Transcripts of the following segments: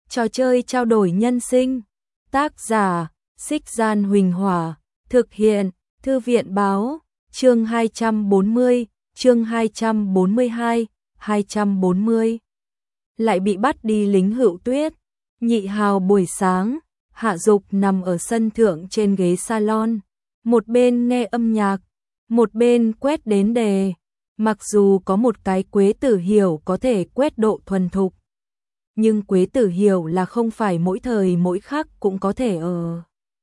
Trò chơi trao đổi nhân sinh. Tác giả: Xích Gian Huỳnh Hỏa. Thực hiện: Thư viện Báo. Chương 240, chương 242, 240. Lại bị bắt đi lính Hựu Tuyết. Nhị hào buổi sáng, Hạ Dục nằm ở sân thượng trên ghế salon, một bên nghe âm nhạc, một bên quét đến đề. Mặc dù có một cái Quế Tử Hiểu có thể quét độ thuần thục, nhưng Quế Tử Hiểu là không phải mỗi thời mỗi khắc cũng có thể ở.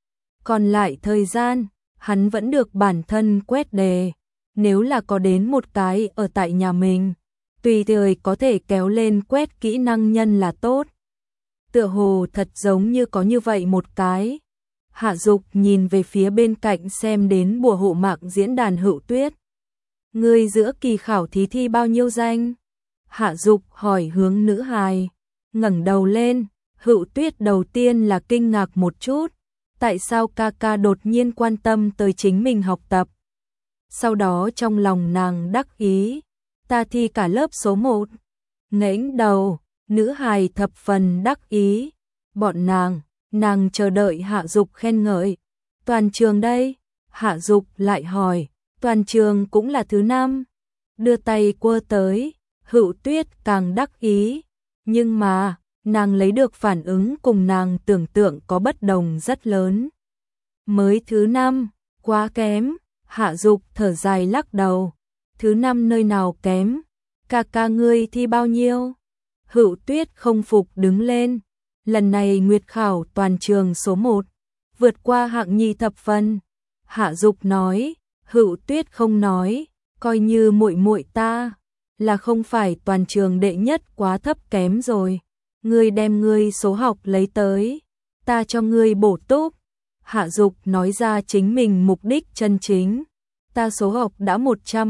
Còn lại thời gian, hắn vẫn được bản thân quét đề. Nếu là có đến một cái ở tại nhà mình, tùy thời có thể kéo lên quét kỹ năng nhân là tốt. Tựa hồ thật giống như có như vậy một cái. Hạ Dục nhìn về phía bên cạnh xem đến bùa hộ mạng diễn đàn Hựu Tuyết. Ngươi giữa kỳ khảo thí thi bao nhiêu danh? Hạ Dục hỏi hướng nữ hài. Ngẩng đầu lên, Hựu Tuyết đầu tiên là kinh ngạc một chút. Tại sao ca ca đột nhiên quan tâm tới chính mình học tập? Sau đó trong lòng nàng đắc ý. Ta thi cả lớp số 1. Ngẩng đầu, nữ hài thập phần đắc ý. Bọn nàng chờ đợi Hạ Dục khen ngợi. Toàn trường đây? Hạ Dục lại hỏi. Toàn trường cũng là thứ 5. Đưa tay quơ tới, Hựu Tuyết càng đắc ý. Nhưng mà, nàng lấy được phản ứng cùng nàng tưởng tượng có bất đồng rất lớn. Mới thứ 5, quá kém. Hạ Dục thở dài lắc đầu. Thứ 5 nơi nào kém? Ca ca ngươi thi bao nhiêu? Hựu Tuyết không phục đứng lên. Lần này nguyệt khảo toàn trường số 1, vượt qua hạng nhì thập phần. Hạ Dục nói. Hựu Tuyết không nói, coi như muội muội ta là không phải toàn trường đệ nhất quá thấp kém rồi. Ngươi đem ngươi số học lấy tới, ta cho ngươi bổ túc. Hạ Dục nói ra chính mình mục đích chân chính. Ta số học đã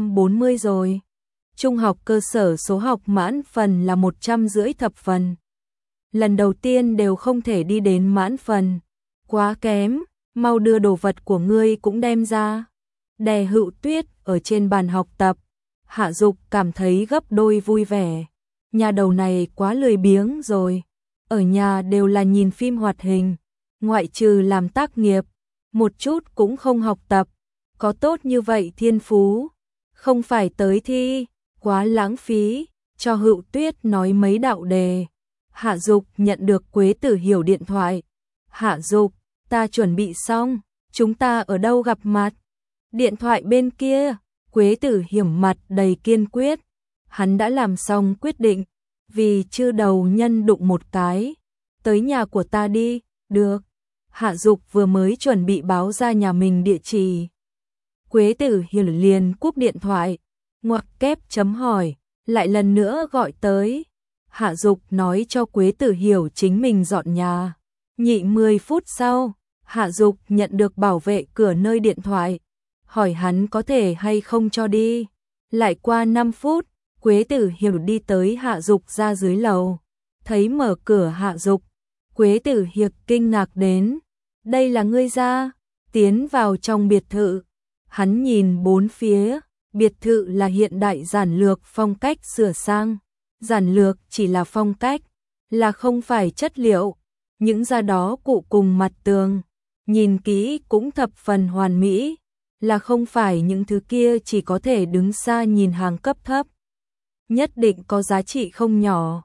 140 rồi. Trung học cơ sở số học mãn phần là 150 thập phần. Lần đầu tiên đều không thể đi đến mãn phần. Quá kém, mau đưa đồ vật của ngươi cũng đem ra. Đè Hựu Tuyết ở trên bàn học tập. Hạ Dục cảm thấy gấp đôi vui vẻ. Nhà đầu này quá lười biếng rồi. Ở nhà đều là nhìn phim hoạt hình, ngoại trừ làm tác nghiệp, một chút cũng không học tập. Có tốt như vậy thiên phú, không phải tới thi, quá lãng phí. Cho Hựu Tuyết nói mấy đạo đề. Hạ Dục nhận được Quế Tử Hiểu điện thoại. Hạ Dục, ta chuẩn bị xong, chúng ta ở đâu gặp mặt? Điện thoại bên kia, Quế Tử Hiểu mặt đầy kiên quyết. Hắn đã làm xong quyết định, vì chư đầu nhân đụng một cái. Tới nhà của ta đi, được. Hạ Dục vừa mới chuẩn bị báo ra nhà mình địa chỉ. Quế Tử Hiểu liền cúp điện thoại, ngoặc kép chấm hỏi, lại lần nữa gọi tới. Hạ Dục nói cho Quế Tử Hiểu chính mình dọn nhà. Nhị 10 phút sau, Hạ Dục nhận được bảo vệ cửa nơi điện thoại. Hỏi hắn có thể hay không cho đi. Lại qua 5 phút, Quế Tử Hiểu đi tới Hạ Dục ra dưới lầu. Thấy mở cửa Hạ Dục, Quế Tử Hiểu kinh ngạc đến. Đây là ngươi ra? Tiến vào trong biệt thự. Hắn nhìn bốn phía, biệt thự là hiện đại giản lược phong cách sửa sang. Giản lược chỉ là phong cách, là không phải chất liệu. Những ra đó cụ cùng mặt tường, nhìn kỹ cũng thập phần hoàn mỹ. Là không phải những thứ kia chỉ có thể đứng xa nhìn hàng cấp thấp. Nhất định có giá trị không nhỏ.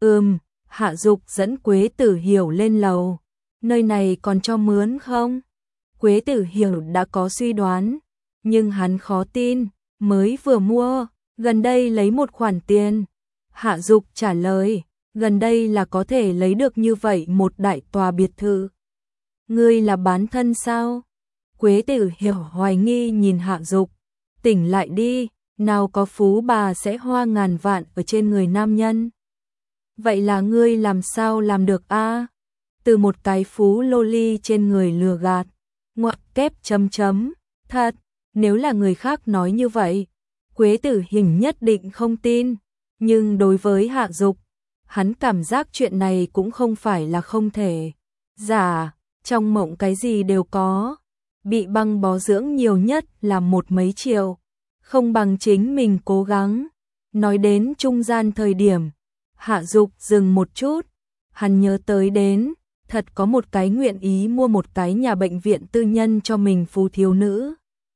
Hạ Dục dẫn Quế Tử Hiểu lên lầu. Nơi này còn cho mướn không? Quế Tử Hiểu đã có suy đoán, nhưng hắn khó tin, mới vừa mua, gần đây lấy một khoản tiền. Hạ Dục trả lời, gần đây là có thể lấy được như vậy một đại tòa biệt thự. Ngươi là bán thân sao? Quế Tử Hiểu hoài nghi nhìn Hạ Dục. Tỉnh lại đi, nào có phú bà sẽ hoa ngàn vạn ở trên người nam nhân. Vậy là ngươi làm sao làm được a? Từ một cái phú loli trên người lừa gạt. Ngoặc kép chấm chấm. Thật, nếu là người khác nói như vậy, Quế Tử Hiểu nhất định không tin. Nhưng đối với Hạ Dục, hắn cảm giác chuyện này cũng không phải là không thể. Giả, trong mộng cái gì đều có. Bị băng bó dưỡng nhiều nhất là một mấy triệu, không bằng chính mình cố gắng. Nói đến trung gian thời điểm, Hạ Dục dừng một chút. Hắn nhớ tới đến, thật có một cái nguyện ý mua một cái nhà bệnh viện tư nhân cho mình phú thiếu nữ.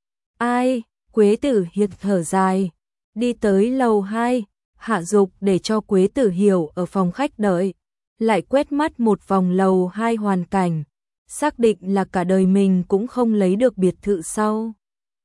Ai, Quế Tử Hiệp thở dài, đi tới lầu 2, Hạ Dục để cho Quế Tử Hiểu ở phòng khách đợi, lại quét mắt một vòng lầu 2 hoàn cảnh, xác định là cả đời mình cũng không lấy được biệt thự sau.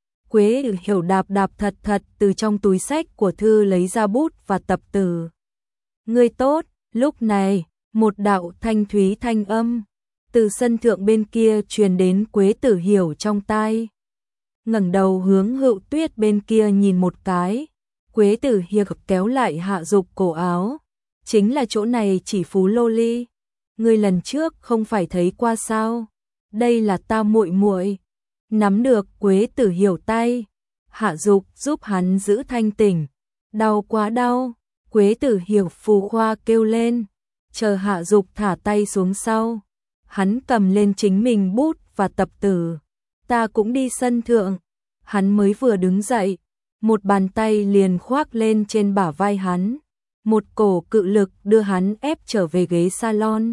Quế Tử Hiểu đạp đạp thật thật từ trong túi xách của thư lấy ra bút và tập từ. Người tốt, lúc này, một đạo thanh thúy thanh âm từ sân thượng bên kia truyền đến Quế Tử Hiểu trong tai. Ngẩng đầu hướng Hựu Tuyết bên kia nhìn một cái, Quế Tử Hiệp kéo lại Hạ Dục cổ áo, chính là chỗ này chỉ phú lô ly, ngươi lần trước không phải thấy qua sao? Đây là ta muội muội. Nắm được Quế Tử Hiểu tay, Hạ Dục giúp hắn giữ thanh tỉnh. Đau quá đau, Quế Tử Hiểu phù khoa kêu lên, chờ Hạ Dục thả tay xuống sau, hắn cầm lên chính mình bút và tập từ. Ta cũng đi sân thượng. Hắn mới vừa đứng dậy, một bàn tay liền khoác lên trên bả vai hắn, một cổ cự lực đưa hắn ép trở về ghế salon.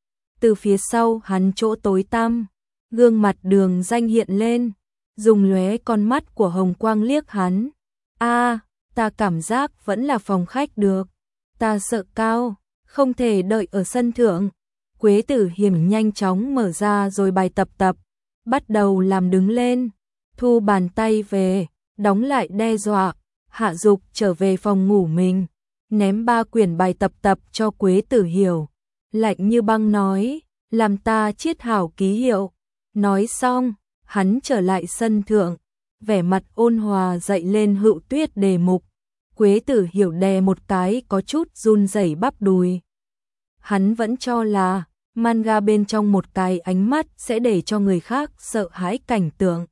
Từ phía sau hắn chỗ tối tăm, gương mặt Đường Danh hiện lên, dùng lóe con mắt của hồng quang liếc hắn. A, ta cảm giác vẫn là phòng khách được. Ta sợ cao, không thể đợi ở sân thượng. Quế Tử Hiểm nhanh chóng mở ra rồi bài tập, bắt đầu làm đứng lên, thu bàn tay về, đóng lại đe dọa. Hạ Dục trở về phòng ngủ mình, ném 3 quyển bài tập cho Quế Tử Hiểu, lạnh như băng nói, làm ta chiết hảo ký hiệu. Nói xong, hắn trở lại sân thượng, vẻ mặt ôn hòa dạy lên Hựu Tuyết đề mục. Quế Tử Hiểu đè một cái có chút run rẩy bắp đùi. Hắn vẫn cho là manga bên trong một cái ánh mắt sẽ để cho người khác sợ hãi cảnh tượng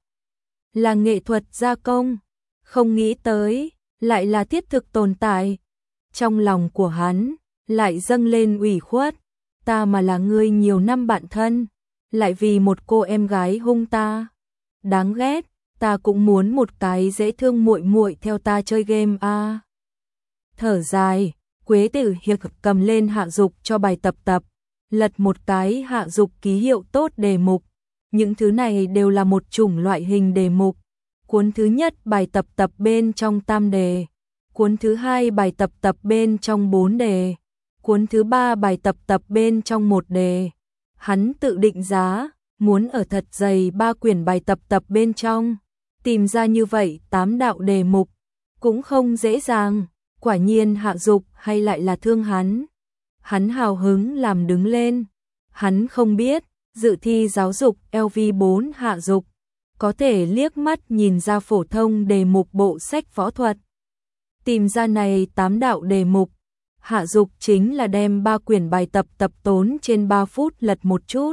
là nghệ thuật gia công, không nghĩ tới lại là thiết thực tồn tại. Trong lòng của hắn lại dâng lên ủy khuất, ta mà là người nhiều năm bạn thân, lại vì một cô em gái hung ta. Đáng ghét, ta cũng muốn một cái dễ thương muội muội theo ta chơi game a. Thở dài, Quế Tử Hiệp cầm lên Hạ Dục cho bài tập, lật một cái Hạ Dục ký hiệu tốt đề mục. Những thứ này đều là một chủng loại hình đề mục. Cuốn thứ nhất bài tập bên trong tam đề, cuốn thứ hai bài tập bên trong 4 đề, cuốn thứ ba bài tập bên trong 1 đề. Hắn tự định giá, muốn ở thật dày 3 quyển bài tập bên trong, tìm ra như vậy 8 đạo đề mục, cũng không dễ dàng. Quả nhiên Hạ Dục hay lại là thương hắn. Hắn hào hứng làm đứng lên. Hắn không biết, dự thi giáo dục LV4 Hạ Dục có thể liếc mắt nhìn ra phổ thông đề mục bộ sách võ thuật. Tìm ra này 8 đạo đề mục, Hạ Dục chính là đem 3 quyển bài tập tốn trên 3 phút lật một chút.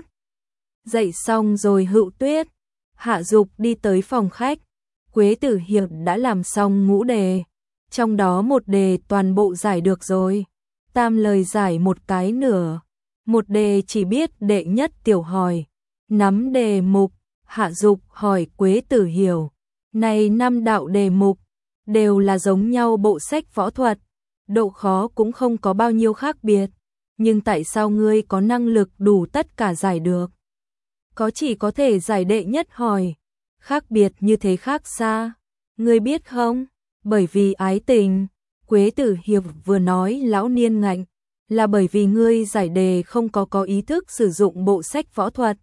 Dậy xong rồi Hựu Tuyết, Hạ Dục đi tới phòng khách. Quế Tử Hiệp đã làm xong ngũ đề, trong đó 1 đề toàn bộ giải được rồi, tam lời giải một cái nửa, 1 đề chỉ biết đệ nhất tiểu hỏi. Nắm đề mục, Hạ Dục hỏi Quế Tử Hiểu, này 5 đạo đề mục đều là giống nhau bộ sách võ thuật, độ khó cũng không có bao nhiêu khác biệt, nhưng tại sao ngươi có năng lực đủ tất cả giải được? Có chỉ có thể giải đệ nhất hỏi, khác biệt như thế khác xa, ngươi biết không? Bởi vì ái tình. Quế Tử Hiệp vừa nói lão niên ngạnh, là bởi vì ngươi giải đề không có ý thức sử dụng bộ sách võ thuật.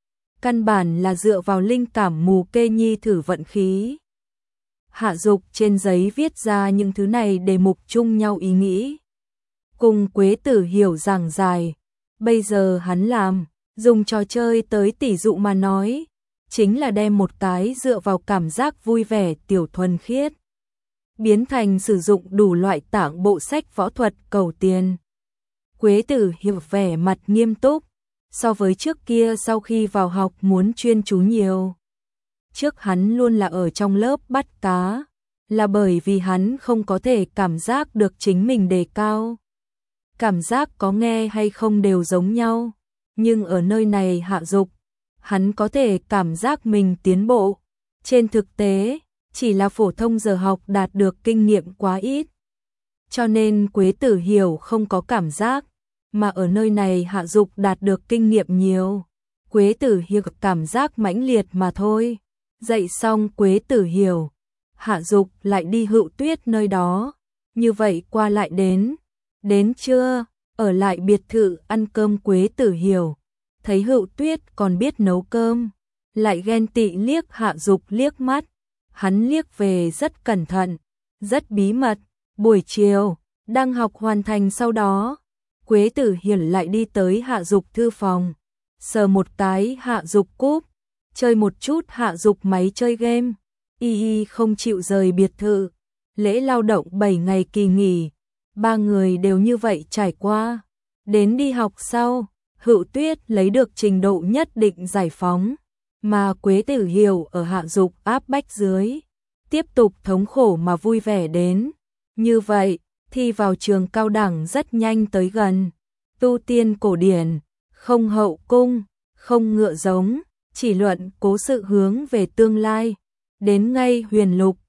Căn bản là dựa vào linh cảm mù kê nhi thử vận khí. Hạ Dục trên giấy viết ra những thứ này đề mục chung nhau ý nghĩ, cùng Quế Tử Hiểu giảng giải. Bây giờ hắn làm, dùng trò chơi tới tỉ dụ mà nói, chính là đem một cái dựa vào cảm giác vui vẻ tiểu thuần khiết biến thành sử dụng đủ loại tảng bộ sách võ thuật cầu tiền. Quế Tử Hiệp vẻ mặt nghiêm túc, so với trước kia sau khi vào học muốn chuyên chú nhiều. Trước hắn luôn là ở trong lớp bắt cá, là bởi vì hắn không có thể cảm giác được chính mình đề cao. Cảm giác có nghe hay không đều giống nhau, nhưng ở nơi này Hạ Dục, hắn có thể cảm giác mình tiến bộ. Trên thực tế, chỉ là phổ thông giờ học đạt được kinh nghiệm quá ít. Cho nên Quế Tử Hiểu không có cảm giác, mà ở nơi này Hạ Dục đạt được kinh nghiệm nhiều. Quế Tử Hiểu cảm giác mãnh liệt mà thôi. Dạy xong Quế Tử Hiểu, Hạ Dục lại đi Hữu Tuyết nơi đó. Như vậy qua lại đến trưa, ở lại biệt thự ăn cơm. Quế Tử Hiểu thấy Hữu Tuyết còn biết nấu cơm, lại ghen tị liếc Hạ Dục liếc mắt. Hắn liếc về rất cẩn thận, rất bí mật. Buổi chiều, đang học hoàn thành sau đó, Quế Tử Hiểu lại đi tới Hạ Dục thư phòng, sờ một cái Hạ Dục cúp, chơi một chút Hạ Dục máy chơi game. Y không chịu rời biệt thự. Lễ lao động 7 ngày kỳ nghỉ, ba người đều như vậy trải qua. Đến đi học sau, Hữu Tuyết lấy được trình độ nhất định giải phóng, mà Quế Tử Hiểu ở Hạ Dục áp bách dưới, tiếp tục thống khổ mà vui vẻ đến. Như vậy, thi vào trường cao đẳng rất nhanh tới gần. Tu tiên cổ điển, không hậu cung, không ngựa giống, chỉ luận cố sự hướng về tương lai. Đến ngay Huyền Lục,